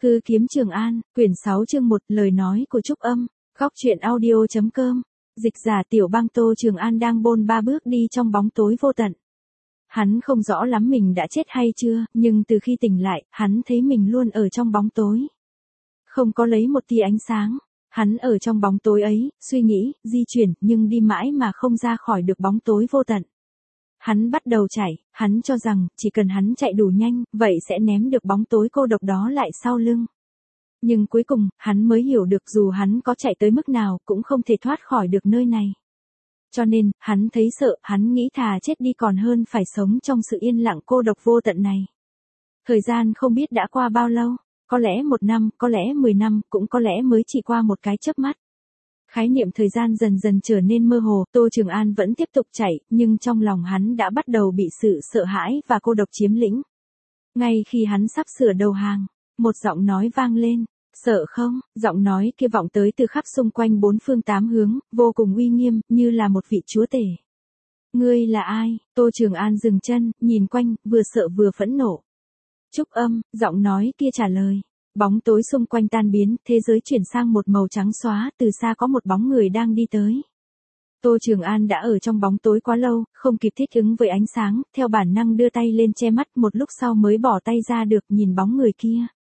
Hư kiếm Trường An, quyển 6 chương 1, lời nói của Trúc Âm, góc truyện audio.com. Dịch giả Tiểu Bang. Tô Trường An đang bôn ba bước đi trong bóng tối vô tận. Hắn không rõ lắm mình đã chết hay chưa, nhưng từ khi tỉnh lại, hắn thấy mình luôn ở trong bóng tối. Không có lấy một tia ánh sáng. Hắn ở trong bóng tối ấy, suy nghĩ, di chuyển, nhưng đi mãi mà không ra khỏi được bóng tối vô tận. Hắn bắt đầu chạy, hắn cho rằng, chỉ cần hắn chạy đủ nhanh, vậy sẽ ném được bóng tối cô độc đó lại sau lưng. Nhưng cuối cùng, hắn mới hiểu được dù hắn có chạy tới mức nào, cũng không thể thoát khỏi được nơi này. Cho nên, hắn thấy sợ, hắn nghĩ thà chết đi còn hơn phải sống trong sự yên lặng cô độc vô tận này. Thời gian không biết đã qua bao lâu, có lẽ 1 năm, có lẽ 10 năm, cũng có lẽ mới chỉ qua một cái chớp mắt. Khái niệm thời gian dần dần trở nên mơ hồ, Tô Trường An vẫn tiếp tục chạy, nhưng trong lòng hắn đã bắt đầu bị sự sợ hãi và cô độc chiếm lĩnh. Ngay khi hắn sắp sửa đầu hàng, một giọng nói vang lên, sợ không? Giọng nói kia vọng tới từ khắp xung quanh 4 phương 8 hướng, vô cùng uy nghiêm, như là một vị chúa tể. Ngươi là ai? Tô Trường An dừng chân, nhìn quanh, vừa sợ vừa phẫn nộ. Trúc Âm, giọng nói kia trả lời. Bóng tối xung quanh tan biến, thế giới chuyển sang một màu trắng xóa, từ xa có một bóng người đang đi tới. Tô Trường An đã ở trong bóng tối quá lâu, không kịp thích ứng với ánh sáng, theo bản năng đưa tay lên che mắt, một lúc sau mới bỏ tay ra được nhìn bóng người kia.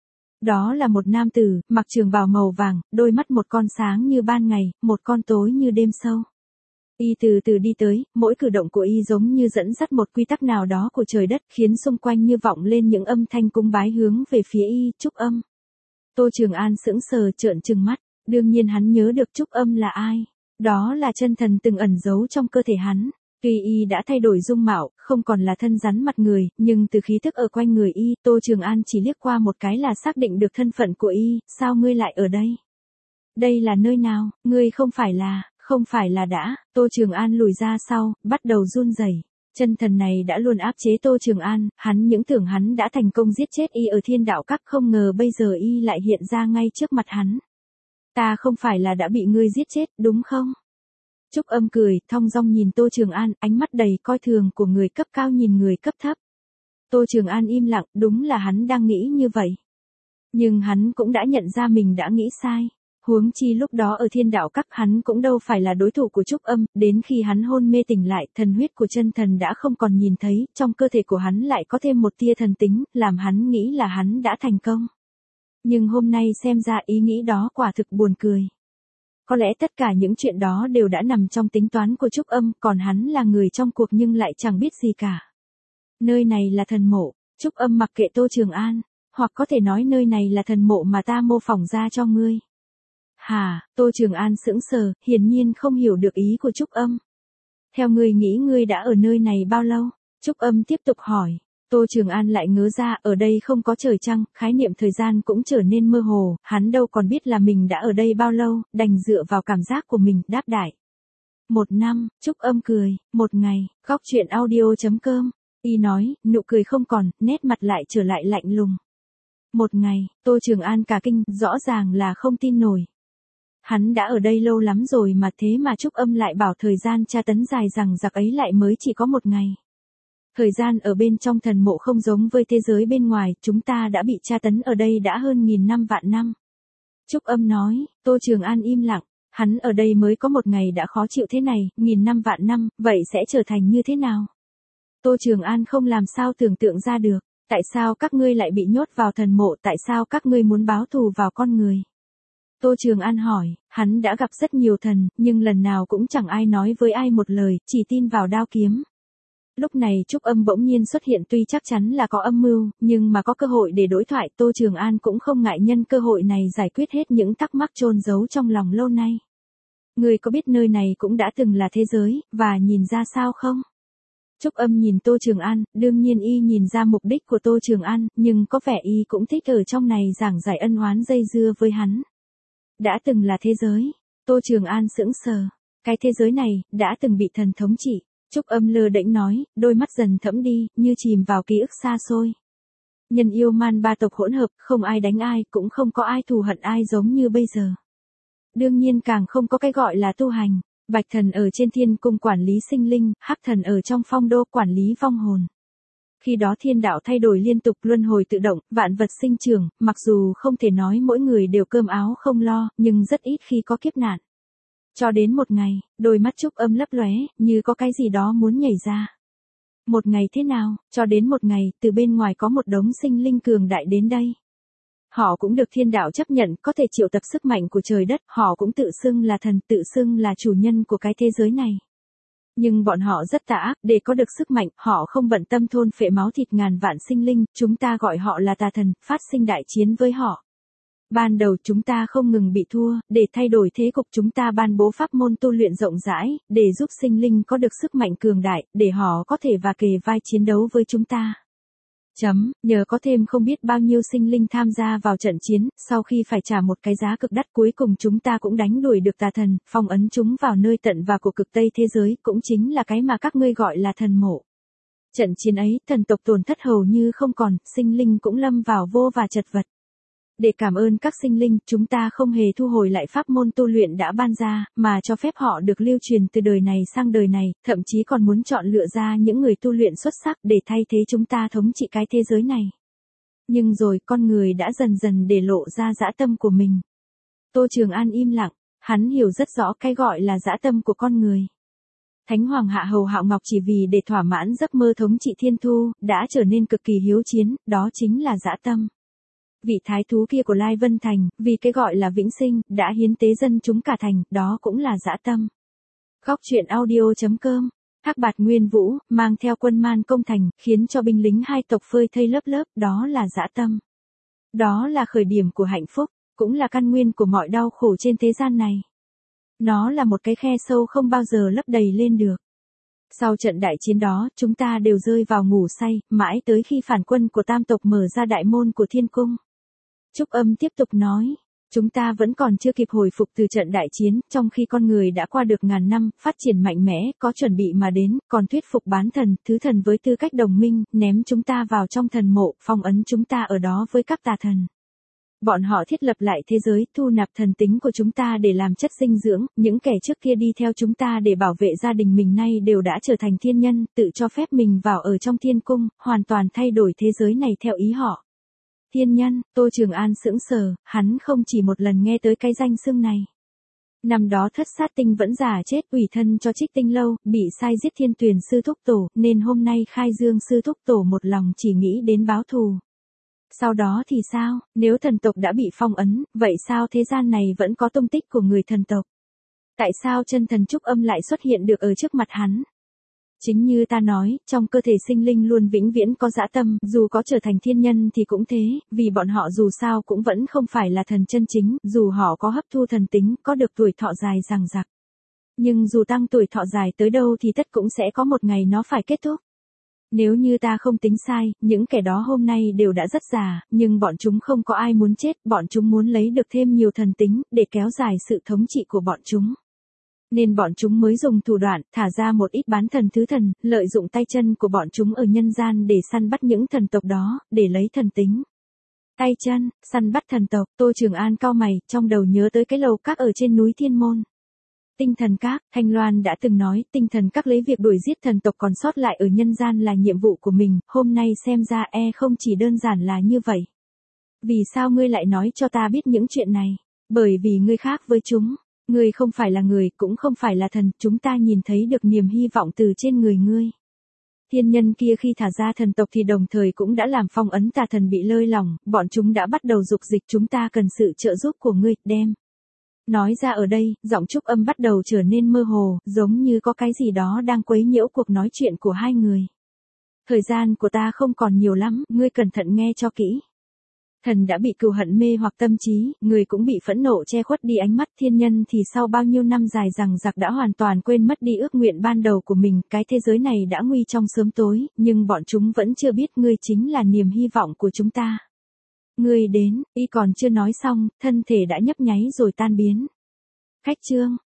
Đó là một nam tử, mặc trường bào màu vàng, đôi mắt một con sáng như ban ngày, một con tối như đêm sâu. Y từ từ đi tới, mỗi cử động của y giống như dẫn dắt một quy tắc nào đó của trời đất, khiến xung quanh như vọng lên những âm thanh cung bái hướng về phía y. Trúc Âm. Tô Trường An sững sờ trợn trừng mắt, đương nhiên hắn nhớ được Trúc Âm là ai. Đó là chân thần từng ẩn giấu trong cơ thể hắn. Tuy y đã thay đổi dung mạo, không còn là thân rắn mặt người, nhưng từ khí thức ở quanh người y, Tô Trường An chỉ liếc qua một cái là xác định được thân phận của y. Sao ngươi lại ở đây? Đây là nơi nào? Ngươi không phải là đã. Tô Trường An lùi ra sau, bắt đầu run rẩy. Chân thần này đã luôn áp chế Tô Trường An, hắn những tưởng hắn đã thành công giết chết y ở Thiên Đạo Các, không ngờ bây giờ y lại hiện ra ngay trước mặt hắn. Ta không phải là đã bị ngươi giết chết, đúng không? Trúc Âm cười, thong dong nhìn Tô Trường An, ánh mắt đầy coi thường của người cấp cao nhìn người cấp thấp. Tô Trường An im lặng, đúng là hắn đang nghĩ như vậy. Nhưng hắn cũng đã nhận ra mình đã nghĩ sai. Huống chi lúc đó ở Thiên Đạo Các hắn cũng đâu phải là đối thủ của Trúc Âm, đến khi hắn hôn mê tỉnh lại, thần huyết của chân thần đã không còn nhìn thấy, trong cơ thể của hắn lại có thêm một tia thần tính, làm hắn nghĩ là hắn đã thành công. Nhưng hôm nay xem ra ý nghĩ đó quả thực buồn cười. Có lẽ tất cả những chuyện đó đều đã nằm trong tính toán của Trúc Âm, còn hắn là người trong cuộc nhưng lại chẳng biết gì cả. Nơi này là thần mộ, Trúc Âm mặc kệ Tô Trường An, hoặc có thể nói nơi này là thần mộ mà ta mô phỏng ra cho ngươi. Hả? Tô Trường An sững sờ, hiển nhiên không hiểu được ý của Trúc Âm. Theo ngươi nghĩ ngươi đã ở nơi này bao lâu? Trúc Âm tiếp tục hỏi. Tô Trường An lại ngớ ra, ở đây không có trời trăng, khái niệm thời gian cũng trở nên mơ hồ, hắn đâu còn biết là mình đã ở đây bao lâu, đành dựa vào cảm giác của mình, đáp đại. 1 năm, Trúc Âm cười, 1 ngày, góc truyện audio.com. Y nói, nụ cười không còn, nét mặt lại trở lại lạnh lùng. 1 ngày, Tô Trường An cả kinh, rõ ràng là không tin nổi. Hắn đã ở đây lâu lắm rồi mà thế mà Trúc Âm lại bảo thời gian tra tấn dài rằng giặc ấy lại mới chỉ có 1 ngày. Thời gian ở bên trong thần mộ không giống với thế giới bên ngoài, chúng ta đã bị tra tấn ở đây đã hơn 1000 năm vạn năm. Trúc Âm nói, Tô Trường An im lặng, hắn ở đây mới có 1 ngày đã khó chịu thế này, 1000 năm vạn năm, vậy sẽ trở thành như thế nào? Tô Trường An không làm sao tưởng tượng ra được, tại sao các ngươi lại bị nhốt vào thần mộ, tại sao các ngươi muốn báo thù vào con người? Tô Trường An hỏi, hắn đã gặp rất nhiều thần, nhưng lần nào cũng chẳng ai nói với ai một lời, chỉ tin vào đao kiếm. Lúc này Trúc Âm bỗng nhiên xuất hiện, tuy chắc chắn là có âm mưu, nhưng mà có cơ hội để đối thoại, Tô Trường An cũng không ngại nhân cơ hội này giải quyết hết những thắc mắc chôn giấu trong lòng lâu nay. Ngươi có biết nơi này cũng đã từng là thế giới, và nhìn ra sao không? Trúc Âm nhìn Tô Trường An, đương nhiên y nhìn ra mục đích của Tô Trường An, nhưng có vẻ y cũng thích ở trong này giảng giải ân oán dây dưa với hắn. Đã từng là thế giới. Tô Trường An sững sờ. Cái thế giới này, đã từng bị thần thống trị. Trúc Âm lơ đễnh nói, đôi mắt dần thẫm đi, như chìm vào ký ức xa xôi. Nhân yêu man ba tộc hỗn hợp, không ai đánh ai, cũng không có ai thù hận ai giống như bây giờ. Đương nhiên càng không có cái gọi là tu hành. Bạch thần ở trên thiên cung quản lý sinh linh, hắc thần ở trong phong đô quản lý vong hồn. Khi đó thiên đạo thay đổi liên tục, luân hồi tự động, vạn vật sinh trưởng, mặc dù không thể nói mỗi người đều cơm áo không lo, nhưng rất ít khi có kiếp nạn. Cho đến một ngày, đôi mắt Trúc Âm lấp lóe, như có cái gì đó muốn nhảy ra. Một ngày thế nào, cho đến một ngày, từ bên ngoài có một đống sinh linh cường đại đến đây. Họ cũng được thiên đạo chấp nhận, có thể triệu tập sức mạnh của trời đất, họ cũng tự xưng là thần, tự xưng là chủ nhân của cái thế giới này. Nhưng bọn họ rất tà ác, để có được sức mạnh, họ không bận tâm thôn phệ máu thịt ngàn vạn sinh linh, chúng ta gọi họ là tà thần, phát sinh đại chiến với họ. Ban đầu chúng ta không ngừng bị thua, để thay đổi thế cục chúng ta ban bố pháp môn tu luyện rộng rãi, để giúp sinh linh có được sức mạnh cường đại, để họ có thể và kề vai chiến đấu với chúng ta. Nhờ có thêm không biết bao nhiêu sinh linh tham gia vào trận chiến, sau khi phải trả một cái giá cực đắt cuối cùng chúng ta cũng đánh đuổi được tà thần, phong ấn chúng vào nơi tận và của cực Tây thế giới, cũng chính là cái mà các ngươi gọi là thần mộ. Trận chiến ấy, thần tộc tổn thất hầu như không còn, sinh linh cũng lâm vào vô và chật vật. Để cảm ơn các sinh linh, chúng ta không hề thu hồi lại pháp môn tu luyện đã ban ra, mà cho phép họ được lưu truyền từ đời này sang đời này, thậm chí còn muốn chọn lựa ra những người tu luyện xuất sắc để thay thế chúng ta thống trị cái thế giới này. Nhưng rồi con người đã dần dần để lộ ra dã tâm của mình. Tô Trường An im lặng, hắn hiểu rất rõ cái gọi là dã tâm của con người. Thánh Hoàng Hạ Hầu Hạo Ngọc chỉ vì để thỏa mãn giấc mơ thống trị thiên thu, đã trở nên cực kỳ hiếu chiến, đó chính là dã tâm. Vị thái thú kia của Lai Vân Thành, vì cái gọi là vĩnh sinh, đã hiến tế dân chúng cả thành, đó cũng là dã tâm. Góc truyện audio.com, Thác Bạt Nguyên Vũ, mang theo quân man công thành, khiến cho binh lính hai tộc phơi thây lớp lớp, đó là dã tâm. Đó là khởi điểm của hạnh phúc, cũng là căn nguyên của mọi đau khổ trên thế gian này. Nó là một cái khe sâu không bao giờ lấp đầy lên được. Sau trận đại chiến đó, chúng ta đều rơi vào ngủ say, mãi tới khi phản quân của tam tộc mở ra đại môn của thiên cung. Trúc Âm tiếp tục nói, chúng ta vẫn còn chưa kịp hồi phục từ trận đại chiến, trong khi con người đã qua được ngàn năm, phát triển mạnh mẽ, có chuẩn bị mà đến, còn thuyết phục bán thần, thứ thần với tư cách đồng minh, ném chúng ta vào trong thần mộ, phong ấn chúng ta ở đó với các tà thần. Bọn họ thiết lập lại thế giới, thu nạp thần tính của chúng ta để làm chất dinh dưỡng, những kẻ trước kia đi theo chúng ta để bảo vệ gia đình mình nay đều đã trở thành thiên nhân, tự cho phép mình vào ở trong thiên cung, hoàn toàn thay đổi thế giới này theo ý họ. Thiên nhân, Tô Trường An sững sờ, hắn không chỉ một lần nghe tới cái danh xưng này. Năm đó Thất Sát Tinh vẫn giả chết ủy thân cho Trích Tinh Lâu, bị sai giết Thiên Tuyền sư thúc tổ, nên hôm nay Khai Dương sư thúc tổ một lòng chỉ nghĩ đến báo thù. Sau đó thì sao, nếu thần tộc đã bị phong ấn, vậy sao thế gian này vẫn có tung tích của người thần tộc? Tại sao chân thần Trúc Âm lại xuất hiện được ở trước mặt hắn? Chính như ta nói, trong cơ thể sinh linh luôn vĩnh viễn có dã tâm, dù có trở thành thiên nhân thì cũng thế, vì bọn họ dù sao cũng vẫn không phải là thần chân chính, dù họ có hấp thu thần tính, có được tuổi thọ dài dằng dặc. Nhưng dù tăng tuổi thọ dài tới đâu thì tất cũng sẽ có một ngày nó phải kết thúc. Nếu như ta không tính sai, những kẻ đó hôm nay đều đã rất già, nhưng bọn chúng không có ai muốn chết, bọn chúng muốn lấy được thêm nhiều thần tính, để kéo dài sự thống trị của bọn chúng. Nên bọn chúng mới dùng thủ đoạn, thả ra một ít bán thần thứ thần, lợi dụng tay chân của bọn chúng ở nhân gian để săn bắt những thần tộc đó, để lấy thần tính. Tay chân, săn bắt thần tộc, Tô Trường An cau mày, trong đầu nhớ tới cái lầu các ở trên núi Thiên Môn. Tinh thần các, Thanh Loan đã từng nói, tinh thần các lấy việc đuổi giết thần tộc còn sót lại ở nhân gian là nhiệm vụ của mình, hôm nay xem ra không chỉ đơn giản là như vậy. Vì sao ngươi lại nói cho ta biết những chuyện này? Bởi vì ngươi khác với chúng. Ngươi không phải là người, cũng không phải là thần, chúng ta nhìn thấy được niềm hy vọng từ trên người ngươi. Thiên nhân kia khi thả ra thần tộc thì đồng thời cũng đã làm phong ấn tà thần bị lơi lỏng, bọn chúng đã bắt đầu dục dịch, chúng ta cần sự trợ giúp của ngươi, đem. Nói ra ở đây, giọng Trúc Âm bắt đầu trở nên mơ hồ, giống như có cái gì đó đang quấy nhiễu cuộc nói chuyện của hai người. Thời gian của ta không còn nhiều lắm, ngươi cẩn thận nghe cho kỹ. Thần đã bị cừu hận mê hoặc tâm trí, người cũng bị phẫn nộ che khuất đi ánh mắt, thiên nhân thì sau bao nhiêu năm dài dằng dặc đã hoàn toàn quên mất đi ước nguyện ban đầu của mình, cái thế giới này đã nguy trong sớm tối, nhưng bọn chúng vẫn chưa biết ngươi chính là niềm hy vọng của chúng ta. Ngươi đến, y còn chưa nói xong, thân thể đã nhấp nháy rồi tan biến. Khách chương,